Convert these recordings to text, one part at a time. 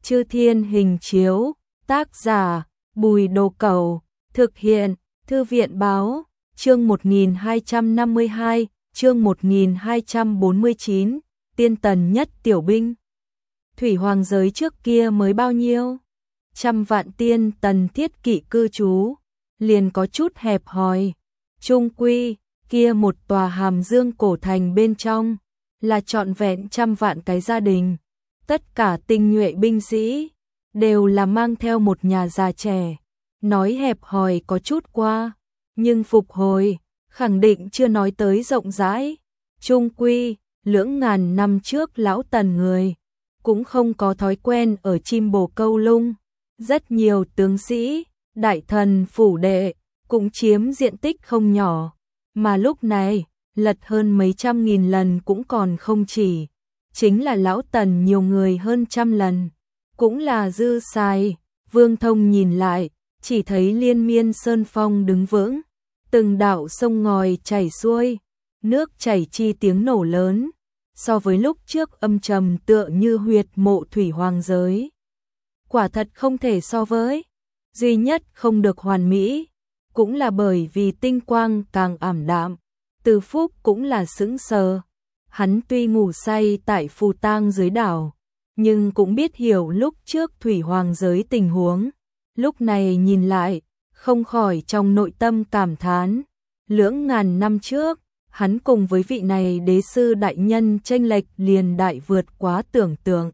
Chư Thiên Hình Chiếu, tác giả Bùi Đồ Cẩu, thực hiện Thư viện Báo, chương 1252, chương 1249, tiên tần nhất tiểu binh. Thủy hoàng giới trước kia mới bao nhiêu? 100 vạn tiên tần thiết kỵ cư trú, liền có chút hẹp hòi. Trung quy, kia một tòa hàm dương cổ thành bên trong, là trọn vẹn 100 vạn cái gia đình. Tất cả tinh nhuệ binh sĩ, đều là mang theo một nhà già trẻ. Nói hẹp hòi có chút qua, nhưng phục hồi, khẳng định chưa nói tới rộng rãi. Trung quy, lưỡng ngàn năm trước lão tần người, cũng không có thói quen ở chim bồ câu lung. Rất nhiều tướng sĩ, đại thần phủ đệ, cũng chiếm diện tích không nhỏ. Mà lúc này, lật hơn mấy trăm nghìn lần cũng còn không chỉ. Chính là lão tần nhiều người hơn 100 lần. Cũng là dư xài. Vương Thông nhìn lại, chỉ thấy liên miên sơn phong đứng vững. Từng đạo sông ngòi chảy xuôi, nước chảy chi tiếng nổ lớn. So với lúc trước âm trầm tựa như huyệt mộ thủy hoàng giới. Quả thật không thể so với. Duy nhất không được hoàn mỹ, cũng là bởi vì tinh quang càng ảm đạm. Từ Phúc cũng là sững sờ. Hắn tuy ngủ say tại phù tang dưới đảo, nhưng cũng biết hiểu lúc trước thủy hoàng giới tình huống. Lúc này nhìn lại, không khỏi trong nội tâm cảm thán. Lưỡng ngàn năm trước, hắn cùng với vị này đế sư đại nhân chênh lệch liền đại vượt quá tưởng tượng.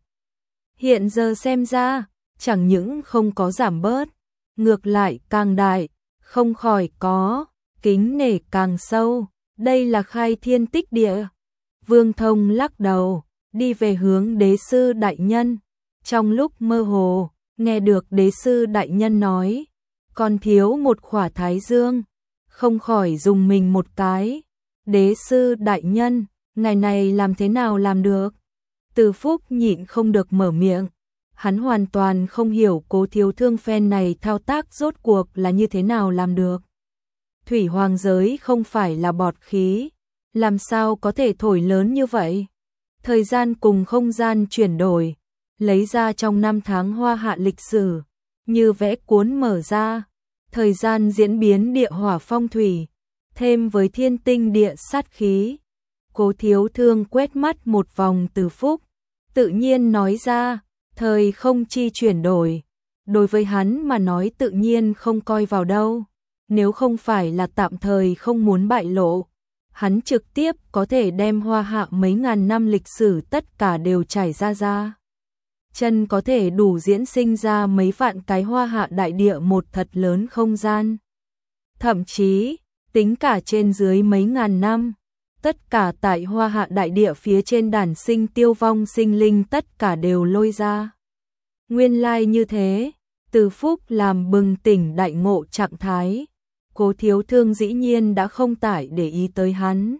Hiện giờ xem ra, chẳng những không có giảm bớt, ngược lại càng đại, không khỏi có kính nể càng sâu. Đây là khai thiên tích địa. Vương Thông lắc đầu, đi về hướng đế sư đại nhân. Trong lúc mơ hồ, nghe được đế sư đại nhân nói, còn thiếu một khỏa thái dương, không khỏi dùng mình một cái. Đế sư đại nhân, ngày này làm thế nào làm được? Từ Phúc nhịn không được mở miệng. Hắn hoàn toàn không hiểu Cố Thiếu Thương phen này thao tác rốt cuộc là như thế nào làm được. Thủy hoàng giới không phải là bọt khí, làm sao có thể thổi lớn như vậy? Thời gian cùng không gian chuyển đổi, lấy ra trong năm tháng hoa hạ lịch sử, như vẽ cuốn mở ra, thời gian diễn biến địa hỏa phong thủy, thêm với thiên tinh địa sát khí. Cố Thiếu Thương quét mắt một vòng Từ Phúc, tự nhiên nói ra, thời không chi chuyển đổi, đối với hắn mà nói tự nhiên không coi vào đâu. Nếu không phải là tạm thời không muốn bại lộ, hắn trực tiếp có thể đem hoa hạ mấy ngàn năm lịch sử tất cả đều trải ra. Chân có thể đủ diễn sinh ra mấy vạn cái hoa hạ đại địa một thật lớn không gian. Thậm chí, tính cả trên dưới mấy ngàn năm, tất cả tại hoa hạ đại địa phía trên đản sinh tiêu vong sinh linh tất cả đều lôi ra. Nguyên lai như thế, Từ Phúc làm bừng tỉnh đại ngộ trạng thái. Cố Thiếu Thương dĩ nhiên đã không tải để ý tới hắn.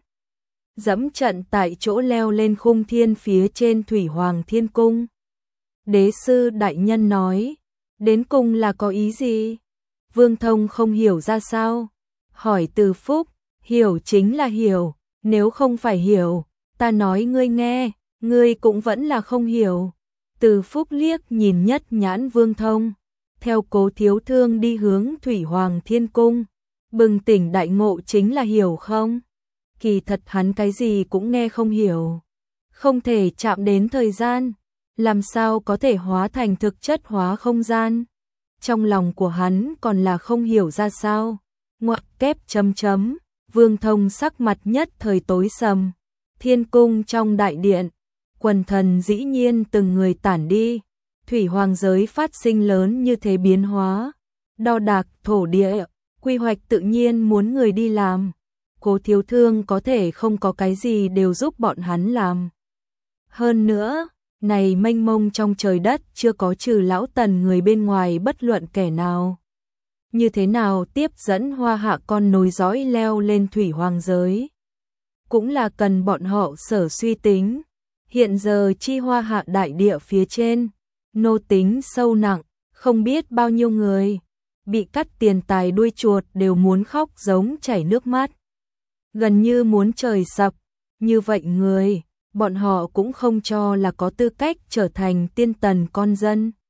Dẫm trận tại chỗ leo lên khung thiên phía trên Thủy Hoàng Thiên Cung. Đế sư đại nhân nói, đến cùng là có ý gì? Vương Thông không hiểu ra sao. Hỏi Từ Phúc, hiểu chính là hiểu, nếu không phải hiểu, ta nói ngươi nghe, ngươi cũng vẫn là không hiểu. Từ Phúc liếc nhìn nhất nhãn Vương Thông, theo Cố Thiếu Thương đi hướng Thủy Hoàng Thiên Cung. Bừng tỉnh đại ngộ chính là hiểu không? Kỳ thật hắn cái gì cũng nghe không hiểu. Không thể chạm đến thời gian, làm sao có thể hóa thành thực chất hóa không gian? Trong lòng của hắn còn là không hiểu ra sao. Ngoặc kép chấm chấm, Vương Thông sắc mặt nhất thời tối sầm. Thiên cung trong đại điện, quần thần dĩ nhiên từng người tản đi. Thủy hoàng giới phát sinh lớn như thế biến hóa, đo đạc thổ địa, quy hoạch tự nhiên muốn người đi làm. Cố Thiếu Thương có thể không có cái gì đều giúp bọn hắn làm. Hơn nữa, này mênh mông trong trời đất chưa có trừ lão tần người bên ngoài bất luận kẻ nào. Như thế nào tiếp dẫn hoa hạ con nối dõi leo lên thủy hoàng giới? Cũng là cần bọn họ sở suy tính. Hiện giờ chi hoa hạ đại địa phía trên, nô tính sâu nặng, không biết bao nhiêu người. Bị cắt tiền tài đuôi chuột đều muốn khóc giống chảy nước mắt. Gần như muốn trời sập. Như vậy người, bọn họ cũng không cho là có tư cách trở thành tiên tần con dân.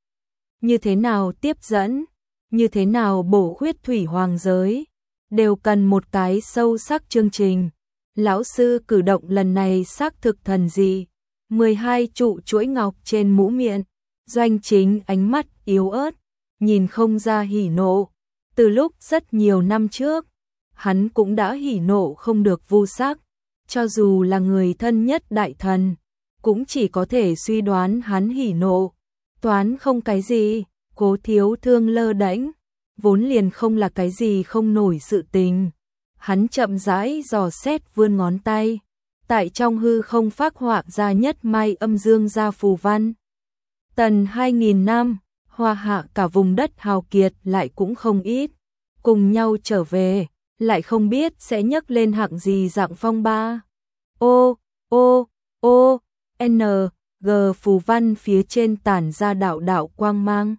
như thế nào tiếp dẫn, như thế nào bổ khuyết thủy hoàng giới, đều cần một cái sâu sắc chương trình. Lão sư cử động lần này xác thực thần dị. 12 trụ chuỗi ngọc trên mũ miệng, Doanh Chính ánh mắt yếu ớt, nhìn không ra hỉ nộ. Từ lúc rất nhiều năm trước, hắn cũng đã hỉ nộ không được vu sắc, cho dù là người thân nhất đại thần, cũng chỉ có thể suy đoán hắn hỉ nộ. Toán không cái gì, Cố Thiếu Thương lơ đễnh, vốn liền không là cái gì không nổi sự tình. Hắn chậm rãi dò xét vươn ngón tay, tại trong hư không phác họa ra nhất mai âm dương gia phù văn. Tần 2000 năm, hoa hạ cả vùng đất hào kiệt lại cũng không ít, cùng nhau trở về, lại không biết sẽ nhấc lên hạng gì dạng phong ba. O, N, G phù văn phía trên tản ra đạo đạo quang mang.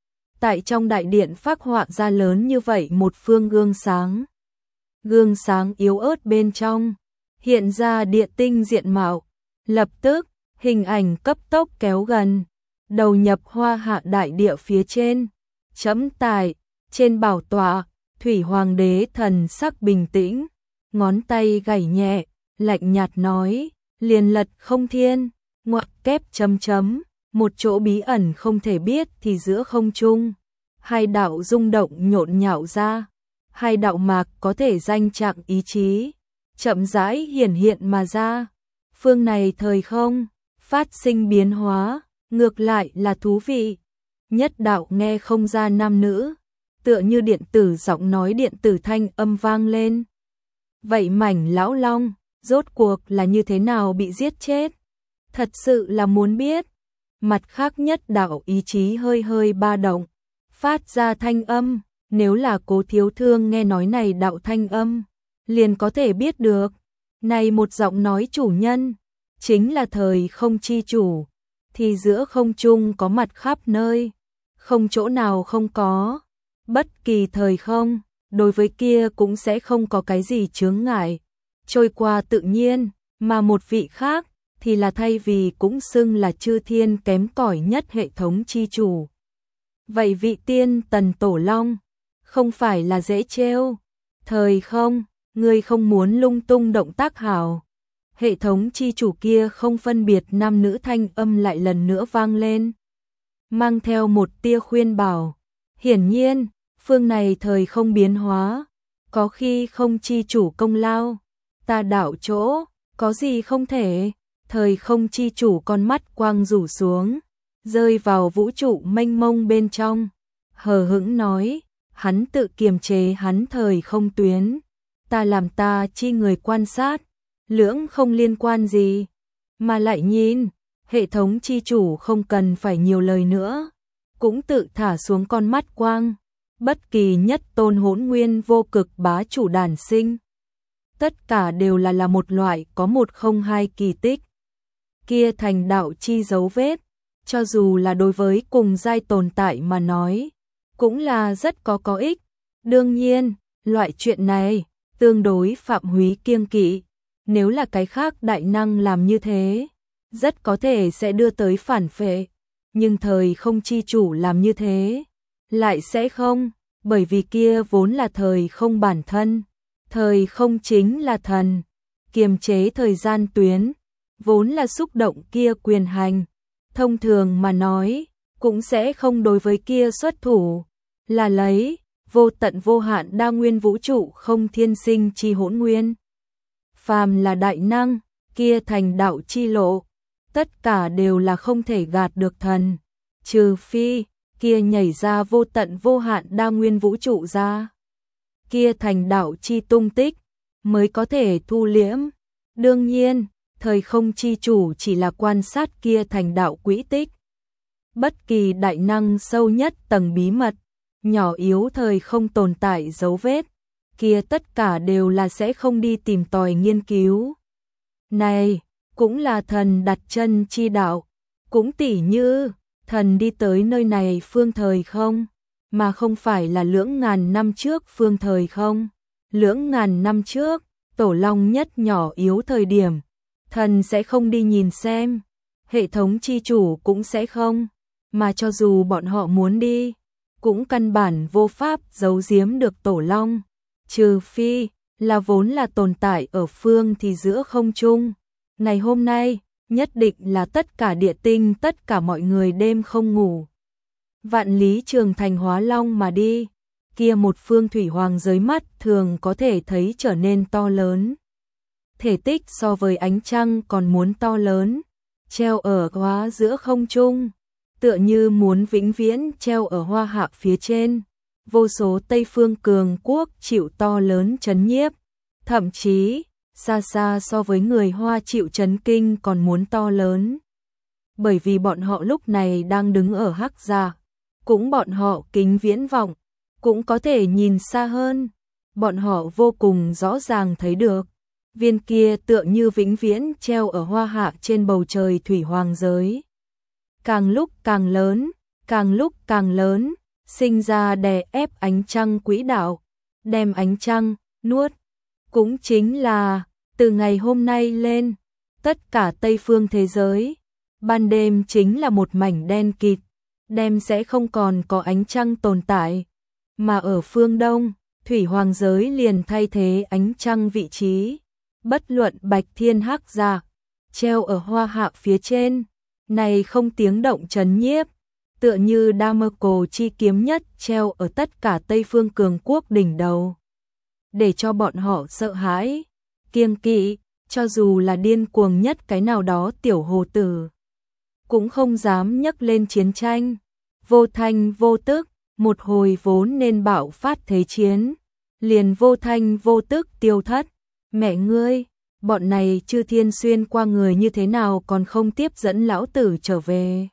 Tại trong đại điện phác họa ra lớn như vậy một phương gương sáng. Gương sáng yếu ớt bên trong, hiện ra địa tinh diện mạo. Lập tức, hình ảnh cấp tốc kéo gần, đầu nhập hoa hạ đại địa phía trên. Chấm tại, trên bảo tọa, Thủy Hoàng đế thần sắc bình tĩnh, ngón tay gảy nhẹ, lạnh nhạt nói, liền lật không thiên, ngoặc kép chấm chấm, một chỗ bí ẩn không thể biết thì giữa không trung. Hai đạo rung động nhộn nhạo ra, hai đạo mạc có thể danh trạng ý chí, chậm rãi hiển hiện mà ra. Phương này thời không, phát sinh biến hóa, ngược lại là thú vị. Nhất đạo nghe không ra nam nữ, tựa như điện tử giọng nói điện tử thanh âm vang lên. Vậy mảnh lão long, rốt cuộc là như thế nào bị giết chết? Thật sự là muốn biết. Mặt khác nhất đạo ý chí hơi hơi ba động, phát ra thanh âm. Nếu là Cố Thiếu Thương nghe nói này đạo thanh âm, liền có thể biết được. Này một giọng nói chủ nhân, chính là thời không chi chủ, thì giữa không trung có mặt khắp nơi, không chỗ nào không có. Bất kỳ thời không, đối với kia cũng sẽ không có cái gì chướng ngại, trôi qua tự nhiên, mà một vị khác, thì là thay vì cũng xưng là chư thiên kém cỏi nhất hệ thống chi chủ. Vậy vị tiên Tần Tổ Long, không phải là dễ trêu. Thời không, ngươi không muốn lung tung động tác hảo. Hệ thống chi chủ kia không phân biệt nam nữ thanh âm lại lần nữa vang lên, mang theo một tia khuyên bảo. Hiển nhiên, phương này thời không biến hóa, có khi không chi chủ công lao, ta đạo chỗ, có gì không thể. Thời không chi chủ con mắt quang rủ xuống, rơi vào vũ trụ mênh mông bên trong, hờ hững nói, hắn tự kiềm chế hắn thời không tuyến, ta làm ta chi người quan sát, lưỡng không liên quan gì, mà lại nhìn, hệ thống chi chủ không cần phải nhiều lời nữa, cũng tự thả xuống con mắt quang, bất kỳ nhất tôn hỗn nguyên vô cực bá chủ đản sinh. Tất cả đều là một loại có một không hai kỳ tích. Kia thành đạo chi dấu vết, cho dù là đối với cùng giai tồn tại mà nói, cũng là rất có ích. Đương nhiên, loại chuyện này, tương đối Phạm Húy kiêng kỵ, nếu là cái khác đại năng làm như thế, rất có thể sẽ đưa tới phản phệ, nhưng thời không chi chủ làm như thế, lại sẽ không, bởi vì kia vốn là thời không bản thân, thời không chính là thần, kiềm chế thời gian tuyến, vốn là xúc động kia quyền hành, thông thường mà nói, cũng sẽ không đối với kia xuất thủ, là lấy vô tận vô hạn đa nguyên vũ trụ không thiên sinh chi hỗn nguyên. Phàm là đại năng, kia thành đạo chi lộ, tất cả đều là không thể gạt được thần, trừ phi kia nhảy ra vô tận vô hạn đa nguyên vũ trụ ra, kia thành đạo chi tung tích mới có thể thu liễm. Đương nhiên, thời không chi chủ chỉ là quan sát kia thành đạo quỹ tích. Bất kỳ đại năng sâu nhất tầng bí mật, nhỏ yếu thời không tồn tại dấu vết, kia tất cả đều là sẽ không đi tìm tòi nghiên cứu. Này, cũng là thần đặt chân chi đạo, cũng tỉ như thần đi tới nơi này phương thời không, mà không phải là lưỡng ngàn năm trước phương thời không. Lưỡng ngàn năm trước, Tổ Long nhất nhỏ yếu thời điểm, thần sẽ không đi nhìn xem, hệ thống chi chủ cũng sẽ không. mà cho dù bọn họ muốn đi, cũng căn bản vô pháp giấu giếm được Tổ Long, trừ phi là vốn là tồn tại ở phương thì giữa không trung. Ngày hôm nay, nhất định là tất cả địa tinh, tất cả mọi người đêm không ngủ. Vạn lý trường thành hóa long mà đi, kia một phương thủy hoàng giới mắt thường có thể thấy trở nên to lớn. Thể tích so với ánh trăng còn muốn to lớn, treo ở hóa giữa không trung, tựa như muốn vĩnh viễn treo ở hoa hạ phía trên. Vô số Tây phương cường quốc chịu to lớn chấn nhiếp, thậm chí xa xa so với người Hoa chịu chấn kinh còn muốn to lớn. Bởi vì bọn họ lúc này đang đứng ở Hắc Gia, cũng bọn họ kính viễn vọng, cũng có thể nhìn xa hơn. Bọn họ vô cùng rõ ràng thấy được, viên kia tựa như vĩnh viễn treo ở hoa hạ trên bầu trời thủy hoàng giới. Càng lúc càng lớn, càng lúc càng lớn, sinh ra đè ép ánh trăng quỹ đạo, đem ánh trăng nuốt. Cũng chính là từ ngày hôm nay lên, tất cả Tây phương thế giới, ban đêm chính là một mảnh đen kịt, đêm sẽ không còn có ánh trăng tồn tại, mà ở phương Đông, thủy hoàng giới liền thay thế ánh trăng vị trí. Bất luận Bạch Thiên Hắc Gia treo ở hoa hạ phía trên, này không tiếng động chấn nhiếp, tựa như Damasco chi kiếm nhất treo ở tất cả Tây phương cường quốc đỉnh đầu, để cho bọn họ sợ hãi, kiêng kỵ, cho dù là điên cuồng nhất cái nào đó tiểu hồ tử, cũng không dám nhấc lên chiến tranh. Vô thanh vô tức, một hồi vốn nên bạo phát thế chiến, liền vô thanh vô tức tiêu thất. Mẹ ngươi, bọn này chư thiên xuyên qua người như thế nào còn không tiếp dẫn lão tử trở về?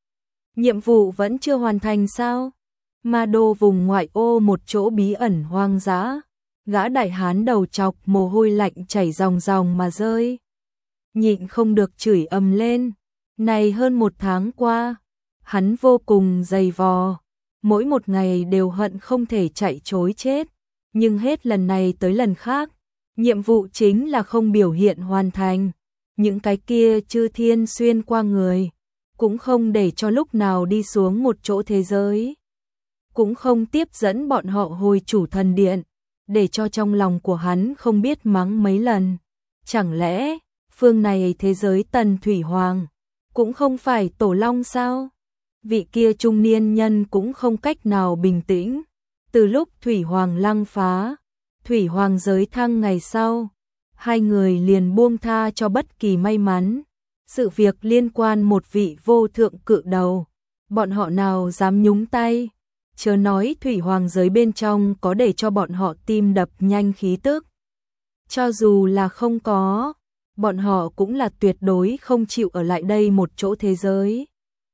Nhiệm vụ vẫn chưa hoàn thành sao? Ma đô vùng ngoại ô một chỗ bí ẩn hoang dã, gã đại hán đầu trọc mồ hôi lạnh chảy ròng ròng mà rơi. Nhịn không được chửi ầm lên, này hơn một tháng qua, hắn vô cùng dày vò, mỗi một ngày đều hận không thể chạy trối chết, nhưng hết lần này tới lần khác, nhiệm vụ chính là không biểu hiện hoàn thành. Những cái kia chư thiên xuyên qua người, cũng không để cho lúc nào đi xuống một chỗ thế giới, cũng không tiếp dẫn bọn họ hồi chủ thần điện, để cho trong lòng của hắn không biết mắng mấy lần. Chẳng lẽ, phương này thế giới Tần Thủy Hoàng, cũng không phải Tổ Long sao? Vị kia trung niên nhân cũng không cách nào bình tĩnh. Từ lúc Thủy Hoàng lăng phá, Thủy Hoàng giới thăng ngày sau, hai người liền buông tha cho bất kỳ may mắn. Sự việc liên quan một vị vô thượng cự đầu, bọn họ nào dám nhúng tay, chớ nói Thủy Hoàng giới bên trong có để cho bọn họ tim đập nhanh khí tức. Cho dù là không có, bọn họ cũng là tuyệt đối không chịu ở lại đây một chỗ thế giới.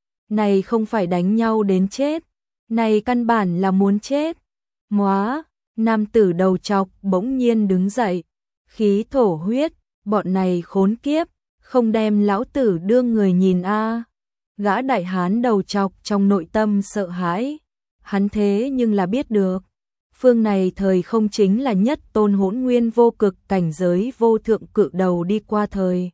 Này không phải đánh nhau đến chết, này căn bản là muốn chết. Móa, nam tử đầu trọc bỗng nhiên đứng dậy, khí thổ huyết, bọn này khốn kiếp, không đem lão tử đưa người nhìn a. Gã đại hán đầu trọc trong nội tâm sợ hãi, hắn thế nhưng là biết được, phương này thời không chính là nhất tôn hỗn nguyên vô cực cảnh giới vô thượng cự đầu đi qua thời.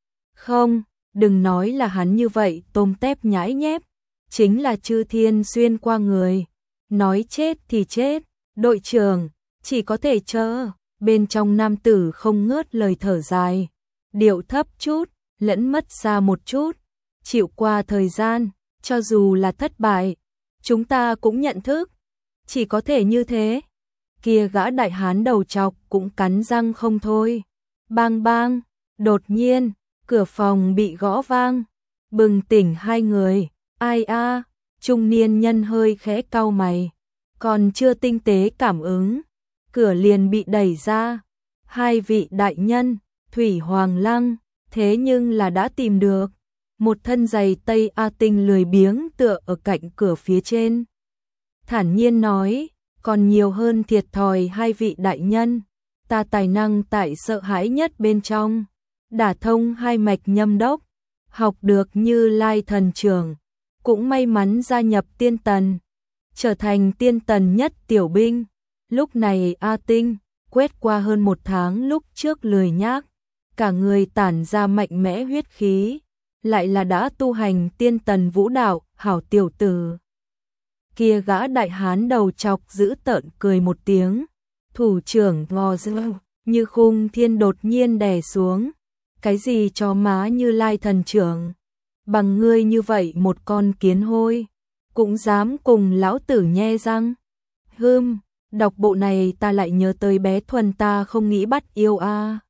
Không, đừng nói là hắn như vậy tôm tép nhãi nhép, chính là chư thiên xuyên qua người, nói chết thì chết, đội trưởng, chỉ có thể chờ. Bên trong nam tử không ngớt lời thở dài, điệu thấp chút, lẫn mất xa một chút, chịu qua thời gian, cho dù là thất bại, chúng ta cũng nhận thức, chỉ có thể như thế. Kia gã đại hán đầu trọc cũng cắn răng không thôi. Bang bang, đột nhiên, cửa phòng bị gõ vang, bừng tỉnh hai người. Ai a? Trung niên nhân hơi khẽ cau mày, còn chưa tinh tế cảm ứng, cửa liền bị đẩy ra. Hai vị đại nhân, Thủy Hoàng Lăng, thế nhưng là đã tìm được. Một thân giày Tây A Tinh lười biếng tựa ở cạnh cửa phía trên, thản nhiên nói, còn nhiều hơn thiệt thòi hai vị đại nhân, ta tài năng tại sợ hãi nhất bên trong, đả thông hai mạch nhâm đốc, học được Như Lai thần trưởng, cũng may mắn gia nhập tiên tần, trở thành tiên tần nhất tiểu binh. Lúc này A Tinh, quét qua hơn một tháng lúc trước lười nhác, cả người tản ra mạnh mẽ huyết khí, lại là đã tu hành tiên tần vũ đạo, hảo tiểu tử. Kia gã đại hán đầu chọc giữ tợn cười một tiếng, thủ trưởng ngò dư, Như Khung Thiên đột nhiên đè xuống. Cái gì cho má Như Lai thần trưởng? Bằng ngươi như vậy một con kiến hôi, cũng dám cùng lão tử nhe răng. Đọc bộ này ta lại nhớ tới bé Thuần ta không nghĩ bắt yêu a.